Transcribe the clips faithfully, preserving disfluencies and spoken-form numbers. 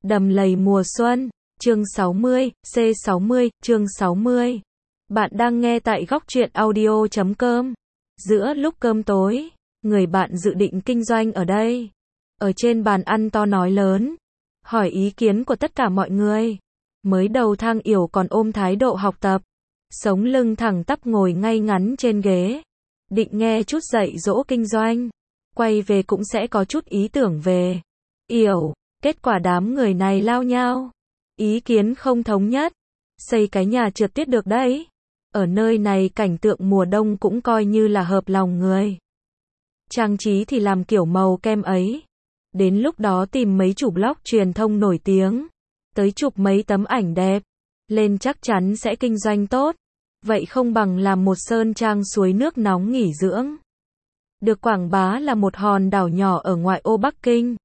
Đầm lầy mùa xuân, chương sáu mươi, C sáu mươi, chương sáu mươi. Bạn đang nghe tại góc truyện audio chấm com. Giữa lúc cơm tối, người bạn dự định kinh doanh ở đây. Ở trên bàn ăn to nói lớn, hỏi ý kiến của tất cả mọi người. Mới đầu Thang Yểu còn ôm thái độ học tập, sống lưng thẳng tắp ngồi ngay ngắn trên ghế, định nghe chút dạy dỗ kinh doanh. Quay về cũng sẽ có chút ý tưởng về Yểu. Kết quả đám người này lao nhau, ý kiến không thống nhất. Xây cái nhà trượt tuyết được đấy. Ở nơi này cảnh tượng mùa đông cũng coi như là hợp lòng người. Trang trí thì làm kiểu màu kem ấy. Đến lúc đó tìm mấy chủ blog truyền thông nổi tiếng, tới chụp mấy tấm ảnh đẹp, lên chắc chắn sẽ kinh doanh tốt. Vậy không bằng làm một sơn trang suối nước nóng nghỉ dưỡng. Được quảng bá là một hòn đảo nhỏ ở ngoại ô Bắc Kinh.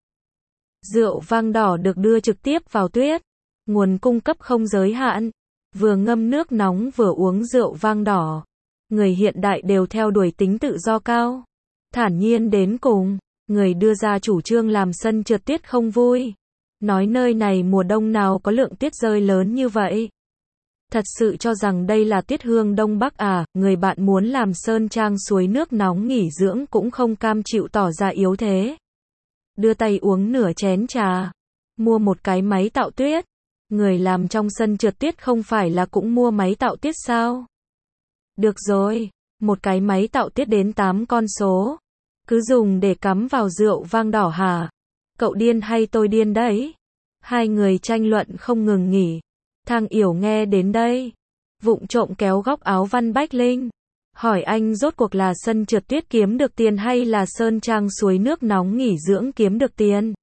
Rượu vang đỏ được đưa trực tiếp vào tuyết, nguồn cung cấp không giới hạn, vừa ngâm nước nóng vừa uống rượu vang đỏ. Người hiện đại đều theo đuổi tính tự do cao, thản nhiên đến cùng. Người đưa ra chủ trương làm sân trượt tuyết không vui, nói nơi này mùa đông nào có lượng tuyết rơi lớn như vậy. Thật sự cho rằng đây là tuyết hương Đông Bắc à? Người bạn muốn làm sơn trang suối nước nóng nghỉ dưỡng cũng không cam chịu tỏ ra yếu thế. Đưa tay uống nửa chén trà, mua một cái máy tạo tuyết. Người làm trong sân trượt tuyết không phải là cũng mua máy tạo tuyết sao? Được rồi, một cái máy tạo tuyết đến tám con số, cứ dùng để cắm vào rượu vang đỏ hả? Cậu điên hay tôi điên đấy? Hai người tranh luận không ngừng nghỉ. Thang Yểu nghe đến đây, vụng trộm kéo góc áo Văn Bách Linh, hỏi anh rốt cuộc là sân trượt tuyết kiếm được tiền hay là sơn trang suối nước nóng nghỉ dưỡng kiếm được tiền?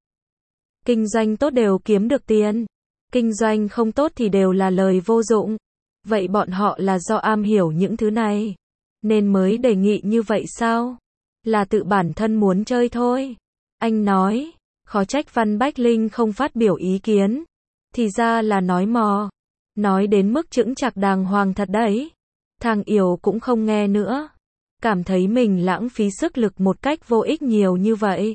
Kinh doanh tốt đều kiếm được tiền, kinh doanh không tốt thì đều là lời vô dụng. Vậy bọn họ là do am hiểu những thứ này, nên mới đề nghị như vậy sao? Là tự bản thân muốn chơi thôi. Anh nói, khó trách Văn Bách Linh không phát biểu ý kiến. Thì ra là nói mò, nói đến mức chững chạc đàng hoàng thật đấy. Thang Yểu cũng không nghe nữa, cảm thấy mình lãng phí sức lực một cách vô ích nhiều như vậy.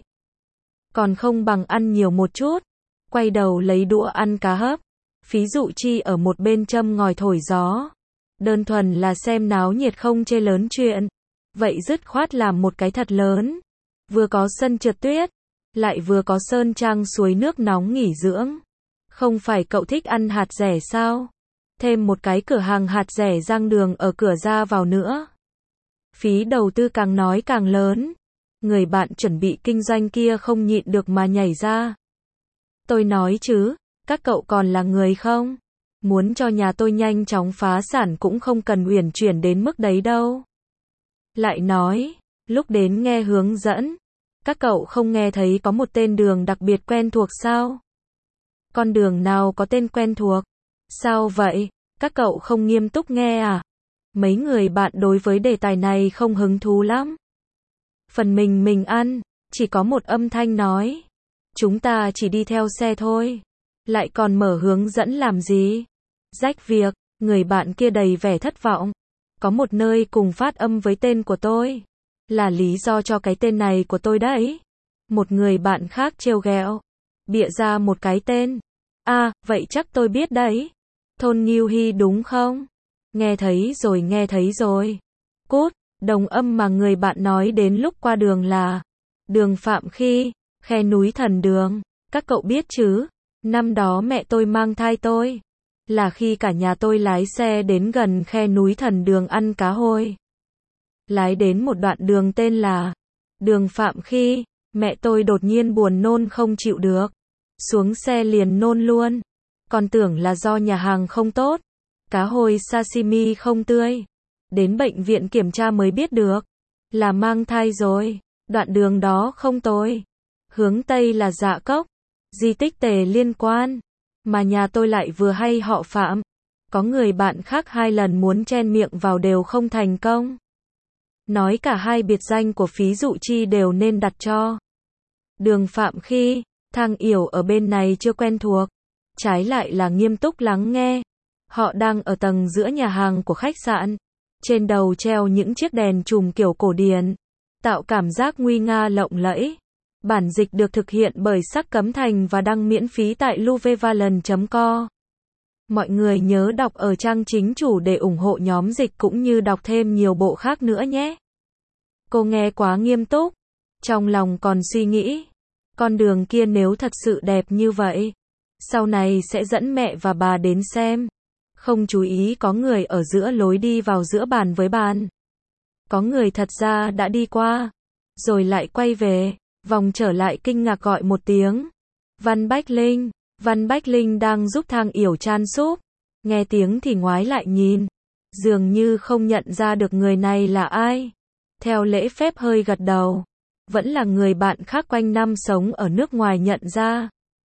Còn không bằng ăn nhiều một chút. Quay đầu lấy đũa ăn cá hấp. Phí Dụ Chi ở một bên châm ngòi thổi gió. Đơn thuần là xem náo nhiệt không chê lớn chuyện. Vậy dứt khoát làm một cái thật lớn. Vừa có sân trượt tuyết, lại vừa có sơn trang suối nước nóng nghỉ dưỡng. Không phải cậu thích ăn hạt rẻ sao? Thêm một cái cửa hàng hạt rẻ rang đường ở cửa ra vào nữa. Phí đầu tư càng nói càng lớn. Người bạn chuẩn bị kinh doanh kia không nhịn được mà nhảy ra. Tôi nói chứ, các cậu còn là người không? Muốn cho nhà tôi nhanh chóng phá sản cũng không cần uyển chuyển đến mức đấy đâu. Lại nói, lúc đến nghe hướng dẫn, các cậu không nghe thấy có một tên đường đặc biệt quen thuộc sao? Con đường nào có tên quen thuộc? Sao vậy? Các cậu không nghiêm túc nghe à? Mấy người bạn đối với đề tài này không hứng thú lắm. Phần mình mình ăn, chỉ có một âm thanh nói. Chúng ta chỉ đi theo xe thôi. Lại còn mở hướng dẫn làm gì? Rách việc, người bạn kia đầy vẻ thất vọng. Có một nơi cùng phát âm với tên của tôi. Là lý do cho cái tên này của tôi đấy. Một người bạn khác trêu ghẹo, bịa ra một cái tên. À, vậy chắc tôi biết đấy. Thôn Nghiêu Hy đúng không? Nghe thấy rồi nghe thấy rồi. Cút, đồng âm mà người bạn nói đến lúc qua đường là đường Phạm Khi, khe núi Thần Đường. Các cậu biết chứ? Năm đó mẹ tôi mang thai tôi. Là khi cả nhà tôi lái xe đến gần khe núi Thần Đường ăn cá hôi. Lái đến một đoạn đường tên là đường Phạm Khi, mẹ tôi đột nhiên buồn nôn không chịu được. Xuống xe liền nôn luôn. Còn tưởng là do nhà hàng không tốt, cá hồi sashimi không tươi. Đến bệnh viện kiểm tra mới biết được là mang thai rồi. Đoạn đường đó không tồi. Hướng Tây là Dạ Cốc, di tích Tề Liên Quan. Mà nhà tôi lại vừa hay họ Phạm. Có người bạn khác hai lần muốn chen miệng vào đều không thành công. Nói cả hai biệt danh của Phí Dụ Chi đều nên đặt cho. Đường Phạm Khi, Thang Yểu ở bên này chưa quen thuộc. Trái lại là nghiêm túc lắng nghe. Họ đang ở tầng giữa nhà hàng của khách sạn. Trên đầu treo những chiếc đèn chùm kiểu cổ điển, tạo cảm giác nguy nga lộng lẫy. Bản dịch được thực hiện bởi Sắc Cấm Thành và đăng miễn phí tại luvevaland chấm co. Mọi người nhớ đọc ở trang chính chủ để ủng hộ nhóm dịch cũng như đọc thêm nhiều bộ khác nữa nhé. Cô nghe quá nghiêm túc. Trong lòng còn suy nghĩ. Con đường kia nếu thật sự đẹp như vậy, sau này sẽ dẫn mẹ và bà đến xem. Không chú ý có người ở giữa lối đi vào giữa bàn với bàn. Có người thật ra đã đi qua, rồi lại quay về, vòng trở lại kinh ngạc gọi một tiếng. Văn Bách Linh. Văn Bách Linh đang giúp Thang Yểu chan súp. Nghe tiếng thì ngoái lại nhìn. Dường như không nhận ra được người này là ai. Theo lễ phép hơi gật đầu. Vẫn là người bạn khác quanh năm sống ở nước ngoài nhận ra.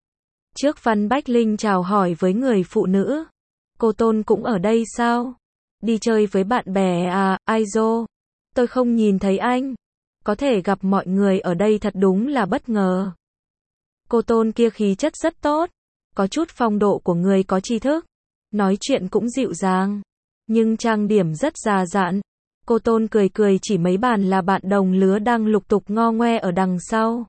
Trước Văn Bách Linh chào hỏi với người phụ nữ. Cô Tôn cũng ở đây sao? Đi chơi với bạn bè à, Aizo? Tôi không nhìn thấy anh. Có thể gặp mọi người ở đây thật đúng là bất ngờ. Cô Tôn kia khí chất rất tốt. Có chút phong độ của người có tri thức. Nói chuyện cũng dịu dàng. Nhưng trang điểm rất già dặn. Cô Tôn cười cười chỉ mấy bàn là bạn đồng lứa đang lục tục ngo ngoe ở đằng sau.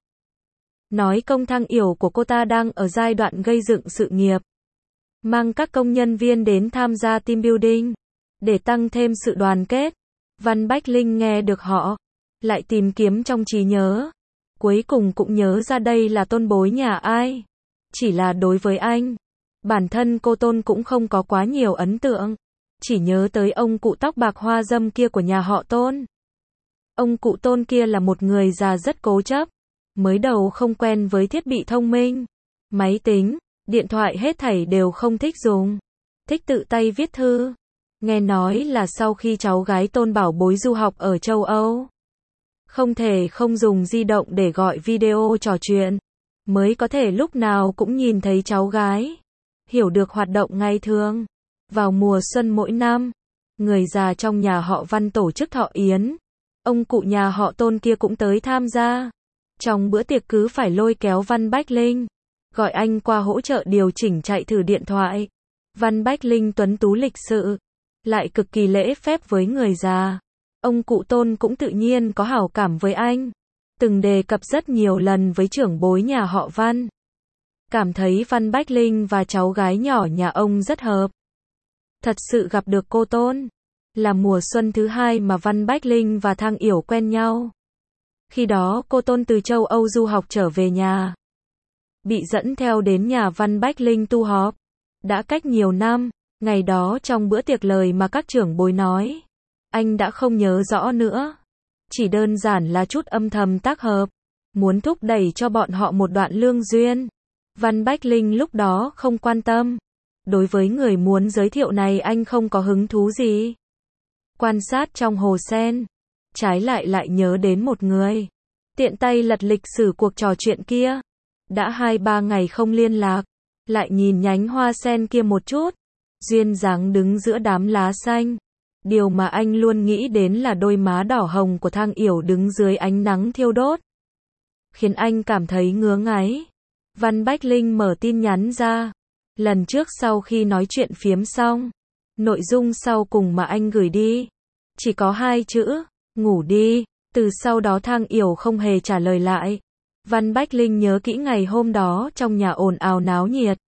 Nói công Thang Yểu của cô ta đang ở giai đoạn gây dựng sự nghiệp. Mang các công nhân viên đến tham gia team building. Để tăng thêm sự đoàn kết. Văn Bách Linh nghe được họ. Lại tìm kiếm trong trí nhớ. Cuối cùng cũng nhớ ra đây là tôn bối nhà ai. Chỉ là đối với anh. Bản thân cô Tôn cũng không có quá nhiều ấn tượng. Chỉ nhớ tới ông cụ tóc bạc hoa dâm kia của nhà họ Tôn. Ông cụ Tôn kia là một người già rất cố chấp. Mới đầu không quen với thiết bị thông minh. Máy tính, điện thoại hết thảy đều không thích dùng. Thích tự tay viết thư. Nghe nói là sau khi cháu gái Tôn bảo bối du học ở châu Âu. Không thể không dùng di động để gọi video trò chuyện. Mới có thể lúc nào cũng nhìn thấy cháu gái. Hiểu được hoạt động ngày thường. Vào mùa xuân mỗi năm, người già trong nhà họ Văn tổ chức thọ yến. Ông cụ nhà họ Tôn kia cũng tới tham gia. Trong bữa tiệc cứ phải lôi kéo Văn Bách Linh. Gọi anh qua hỗ trợ điều chỉnh chạy thử điện thoại. Văn Bách Linh tuấn tú lịch sự. Lại cực kỳ lễ phép với người già. Ông cụ Tôn cũng tự nhiên có hảo cảm với anh. Từng đề cập rất nhiều lần với trưởng bối nhà họ Văn. Cảm thấy Văn Bách Linh và cháu gái nhỏ nhà ông rất hợp. Thật sự gặp được cô Tôn. Là mùa xuân thứ hai mà Văn Bách Linh và Thang Yểu quen nhau. Khi đó cô Tôn từ châu Âu du học trở về nhà. Bị dẫn theo đến nhà Văn Bách Linh tu họp. Đã cách nhiều năm. Ngày đó trong bữa tiệc lời mà các trưởng bối nói. Anh đã không nhớ rõ nữa. Chỉ đơn giản là chút âm thầm tác hợp. Muốn thúc đẩy cho bọn họ một đoạn lương duyên. Văn Bách Linh lúc đó không quan tâm. Đối với người muốn giới thiệu này anh không có hứng thú gì. Quan sát trong hồ sen. Trái lại lại nhớ đến một người. Tiện tay lật lịch sử cuộc trò chuyện kia. Đã hai ba ngày không liên lạc. Lại nhìn nhánh hoa sen kia một chút. Duyên dáng đứng giữa đám lá xanh. Điều mà anh luôn nghĩ đến là đôi má đỏ hồng của Thang Yểu đứng dưới ánh nắng thiêu đốt. Khiến anh cảm thấy ngứa ngáy. Văn Bách Linh mở tin nhắn ra. Lần trước sau khi nói chuyện phiếm xong. Nội dung sau cùng mà anh gửi đi. Chỉ có hai chữ. Ngủ đi. Từ sau đó Thang Yểu không hề trả lời lại. Văn Bách Linh nhớ kỹ ngày hôm đó trong nhà ồn ào náo nhiệt.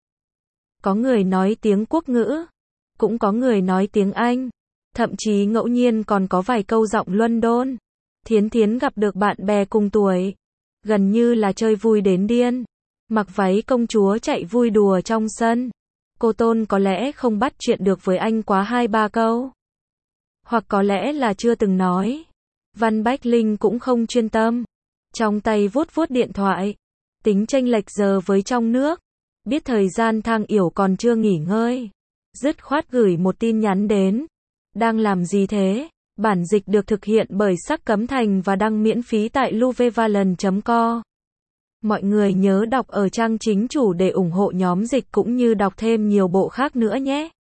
Có người nói tiếng quốc ngữ. Cũng có người nói tiếng Anh. Thậm chí ngẫu nhiên còn có vài câu giọng London. Thiến Thiến gặp được bạn bè cùng tuổi. Gần như là chơi vui đến điên. Mặc váy công chúa chạy vui đùa trong sân. Cô Tôn có lẽ không bắt chuyện được với anh quá hai ba câu. Hoặc có lẽ là chưa từng nói. Văn Bách Linh cũng không chuyên tâm. Trong tay vuốt vuốt điện thoại. Tính chênh lệch giờ với trong nước. Biết thời gian Thang Yểu còn chưa nghỉ ngơi. Dứt khoát gửi một tin nhắn đến. Đang làm gì thế? Bản dịch được thực hiện bởi Sắc Cấm Thành và đăng miễn phí tại luvevaland chấm co. Mọi người nhớ đọc ở trang chính chủ để ủng hộ nhóm dịch cũng như đọc thêm nhiều bộ khác nữa nhé.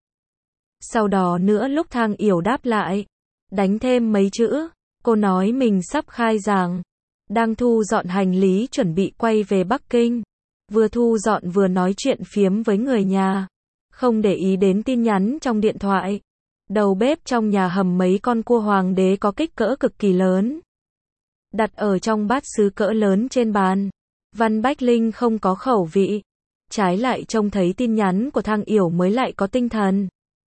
Sau đó nữa lúc Thang Yểu đáp lại. Đánh thêm mấy chữ. Cô nói mình sắp khai giảng. Đang thu dọn hành lý chuẩn bị quay về Bắc Kinh. Vừa thu dọn vừa nói chuyện phiếm với người nhà. Không để ý đến tin nhắn trong điện thoại. Đầu bếp trong nhà hầm mấy con cua hoàng đế có kích cỡ cực kỳ lớn. Đặt ở trong bát sứ cỡ lớn trên bàn. Văn Bách Linh không có khẩu vị. Trái lại trông thấy tin nhắn của Thang Yểu mới lại có tinh thần.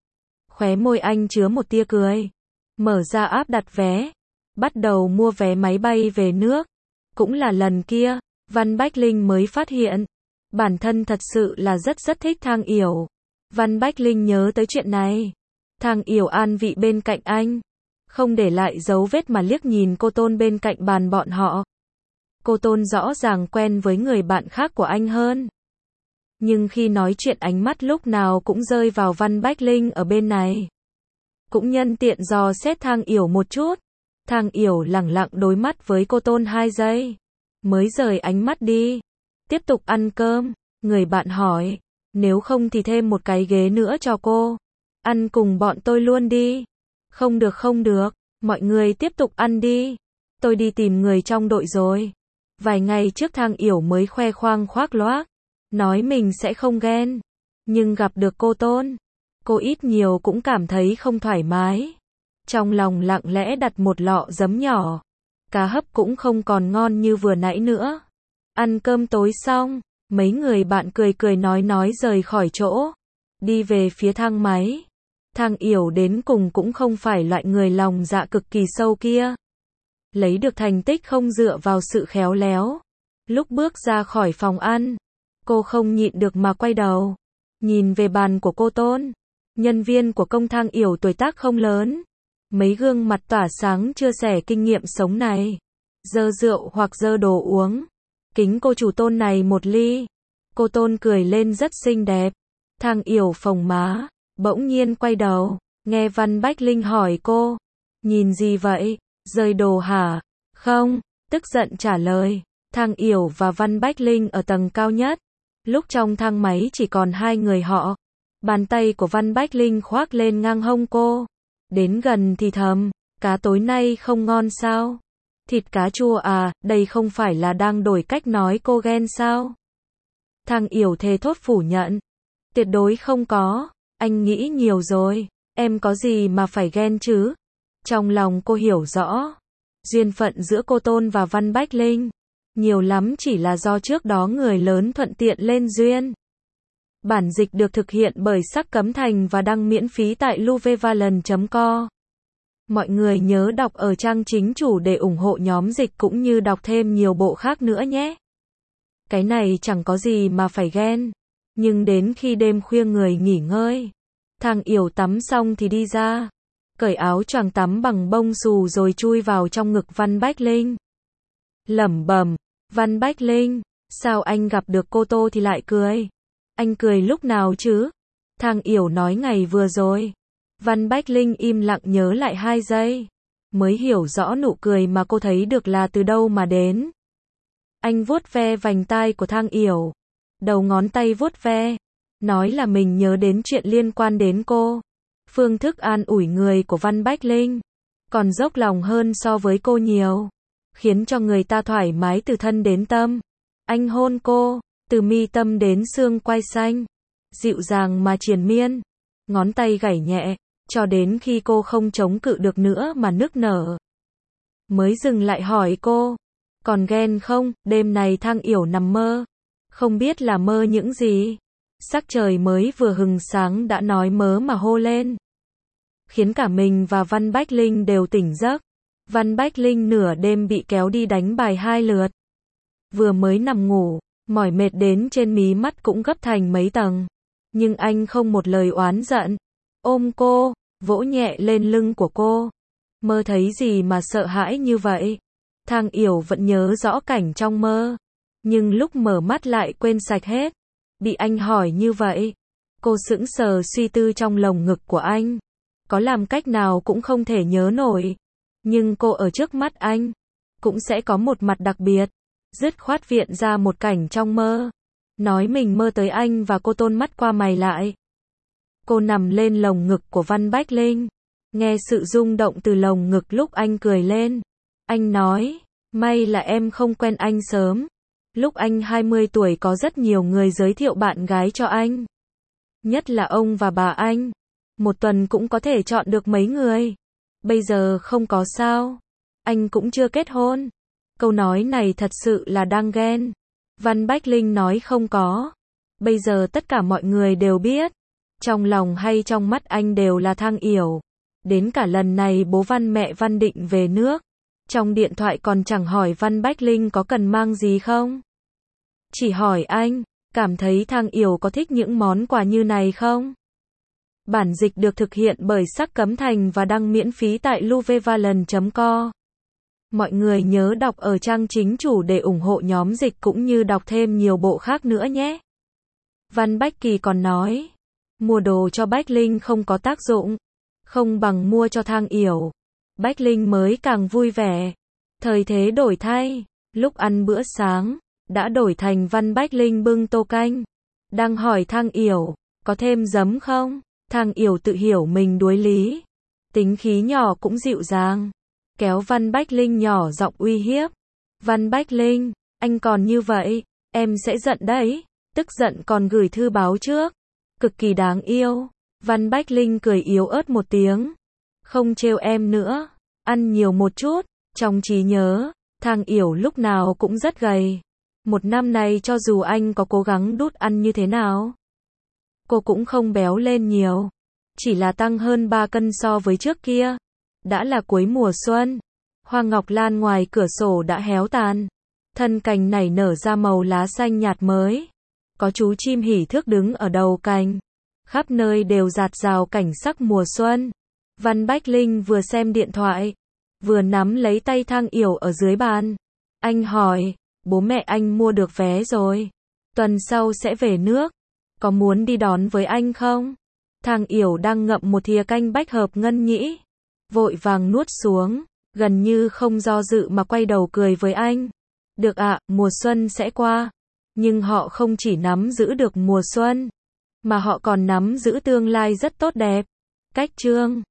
Khóe môi anh chứa một tia cười. Mở ra app đặt vé. Bắt đầu mua vé máy bay về nước. Cũng là lần kia, Văn Bách Linh mới phát hiện. Bản thân thật sự là rất rất thích Thang Yểu. Văn Bách Linh nhớ tới chuyện này. Thang Yểu an vị bên cạnh anh. Không để lại dấu vết mà liếc nhìn cô Tôn bên cạnh bàn bọn họ. Cô Tôn rõ ràng quen với người bạn khác của anh hơn. Nhưng khi nói chuyện ánh mắt lúc nào cũng rơi vào Văn Bách Linh ở bên này. Cũng nhân tiện dò xét Thang Yểu một chút. Thang Yểu lẳng lặng đối mắt với cô Tôn hai giây. Mới rời ánh mắt đi. Tiếp tục ăn cơm. Người bạn hỏi. Nếu không thì thêm một cái ghế nữa cho cô. Ăn cùng bọn tôi luôn đi. Không được không được. Mọi người tiếp tục ăn đi. Tôi đi tìm người trong đội rồi. Vài ngày trước Thang Yểu mới khoe khoang khoác loác. Nói mình sẽ không ghen. Nhưng gặp được cô Tôn. Cô ít nhiều cũng cảm thấy không thoải mái. Trong lòng lặng lẽ đặt một lọ giấm nhỏ. Cá hấp cũng không còn ngon như vừa nãy nữa. Ăn cơm tối xong, mấy người bạn cười cười nói nói rời khỏi chỗ. Đi về phía thang máy. Thang Yểu đến cùng cũng không phải loại người lòng dạ cực kỳ sâu kia. Lấy được thành tích không dựa vào sự khéo léo. Lúc bước ra khỏi phòng ăn, cô không nhịn được mà quay đầu. Nhìn về bàn của cô Tôn. Nhân viên của công Thang Yểu tuổi tác không lớn. Mấy gương mặt tỏa sáng chia sẻ kinh nghiệm sống này. Dơ rượu hoặc dơ đồ uống. Kính cô chủ Tôn này một ly. Cô Tôn cười lên rất xinh đẹp. Thang Yểu phồng má. Bỗng nhiên quay đầu. Nghe Văn Bách Linh hỏi cô. Nhìn gì vậy? Rơi đồ hả? Không. Tức giận trả lời. Thang Yểu và Văn Bách Linh ở tầng cao nhất. Lúc trong thang máy chỉ còn hai người họ. Bàn tay của Văn Bách Linh khoác lên ngang hông cô. Đến gần thì thầm. Cá tối nay không ngon sao? Thịt cá chua à? Đây không phải là đang đổi cách nói cô ghen sao? Thang Yểu thề thốt phủ nhận. Tuyệt đối không có. Anh nghĩ nhiều rồi. Em có gì mà phải ghen chứ? Trong lòng cô hiểu rõ. Duyên phận giữa cô Tôn và Văn Bách Linh. Nhiều lắm chỉ là do trước đó người lớn thuận tiện lên duyên. Bản dịch được thực hiện bởi Sắc Cấm Thành và đăng miễn phí tại luvevaland chấm co. Mọi người nhớ đọc ở trang chính chủ để ủng hộ nhóm dịch cũng như đọc thêm nhiều bộ khác nữa nhé. Cái này chẳng có gì mà phải ghen. Nhưng đến khi đêm khuya người nghỉ ngơi. Thang Yểu tắm xong thì đi ra. Cởi áo choàng tắm bằng bông xù rồi chui vào trong ngực Văn Bách Linh. Lẩm bẩm. Văn Bách Linh, sao anh gặp được cô Tô thì lại cười? Anh cười lúc nào chứ? Thang Yểu nói ngày vừa rồi. Văn Bách Linh im lặng nhớ lại hai giây. Mới hiểu rõ nụ cười mà cô thấy được là từ đâu mà đến. Anh vuốt ve vành tai của Thang Yểu. Đầu ngón tay vuốt ve. Nói là mình nhớ đến chuyện liên quan đến cô. Phương thức an ủi người của Văn Bách Linh. Còn dốc lòng hơn so với cô nhiều. Khiến cho người ta thoải mái từ thân đến tâm. Anh hôn cô. Từ mi tâm đến xương quai xanh. Dịu dàng mà triền miên. Ngón tay gảy nhẹ. Cho đến khi cô không chống cự được nữa mà nức nở. Mới dừng lại hỏi cô. Còn ghen không? Đêm này Thang Yểu nằm mơ. Không biết là mơ những gì. Sắc trời mới vừa hừng sáng đã nói mớ mà hô lên. Khiến cả mình và Văn Bách Linh đều tỉnh giấc. Văn Bách Linh nửa đêm bị kéo đi đánh bài hai lượt. Vừa mới nằm ngủ, mỏi mệt đến trên mí mắt cũng gấp thành mấy tầng. Nhưng anh không một lời oán giận. Ôm cô, vỗ nhẹ lên lưng của cô. Mơ thấy gì mà sợ hãi như vậy? Thang Yểu vẫn nhớ rõ cảnh trong mơ. Nhưng lúc mở mắt lại quên sạch hết. Bị anh hỏi như vậy. Cô sững sờ suy tư trong lồng ngực của anh. Có làm cách nào cũng không thể nhớ nổi. Nhưng cô ở trước mắt anh. Cũng sẽ có một mặt đặc biệt. Dứt khoát viện ra một cảnh trong mơ. Nói mình mơ tới anh và cô Tôn mắt qua mày lại. Cô nằm lên lồng ngực của Văn Bách Linh. Nghe sự rung động từ lồng ngực lúc anh cười lên. Anh nói, may là em không quen anh sớm. Lúc anh hai mươi tuổi có rất nhiều người giới thiệu bạn gái cho anh. Nhất là ông và bà anh. Một tuần cũng có thể chọn được mấy người. Bây giờ không có sao. Anh cũng chưa kết hôn. Câu nói này thật sự là đang ghen. Văn Bách Linh nói không có. Bây giờ tất cả mọi người đều biết. Trong lòng hay trong mắt anh đều là Thang Yểu. Đến cả lần này bố Văn mẹ Văn định về nước. Trong điện thoại còn chẳng hỏi Văn Bách Linh có cần mang gì không. Chỉ hỏi anh, cảm thấy Thang Yểu có thích những món quà như này không? Bản dịch được thực hiện bởi Sắc Cấm Thành và đăng miễn phí tại luvevalan chấm co. Mọi người nhớ đọc ở trang chính chủ để ủng hộ nhóm dịch cũng như đọc thêm nhiều bộ khác nữa nhé. Văn Bách Kỳ còn nói, mua đồ cho Bách Linh không có tác dụng, không bằng mua cho Thang Yểu. Bách Linh mới càng vui vẻ. Thời thế đổi thay, lúc ăn bữa sáng, đã đổi thành Văn Bách Linh bưng tô canh. Đang hỏi Thang Yểu, có thêm giấm không? Thang Yểu tự hiểu mình đuối lý. Tính khí nhỏ cũng dịu dàng. Kéo Văn Bách Linh nhỏ giọng uy hiếp. Văn Bách Linh, anh còn như vậy, em sẽ giận đấy. Tức giận còn gửi thư báo trước. Cực kỳ đáng yêu. Văn Bách Linh cười yếu ớt một tiếng. Không trêu em nữa. Ăn nhiều một chút. Trong trí nhớ, Thang Yểu lúc nào cũng rất gầy. Một năm này cho dù anh có cố gắng đút ăn như thế nào, cô cũng không béo lên nhiều. Chỉ là tăng hơn ba cân so với trước kia. Đã là cuối mùa xuân. Hoa ngọc lan ngoài cửa sổ đã héo tàn. Thân cành nảy nở ra màu lá xanh nhạt mới. Có chú chim hỉ thước đứng ở đầu cành. Khắp nơi đều rạt rào cảnh sắc mùa xuân. Văn Bách Linh vừa xem điện thoại, vừa nắm lấy tay Thang Yểu ở dưới bàn. Anh hỏi, bố mẹ anh mua được vé rồi. Tuần sau sẽ về nước. Có muốn đi đón với anh không? Thang Yểu đang ngậm một thìa canh bách hợp ngân nhĩ. Vội vàng nuốt xuống, gần như không do dự mà quay đầu cười với anh. Được ạ, mùa xuân sẽ qua. Nhưng họ không chỉ nắm giữ được mùa xuân, mà họ còn nắm giữ tương lai rất tốt đẹp. Cách chương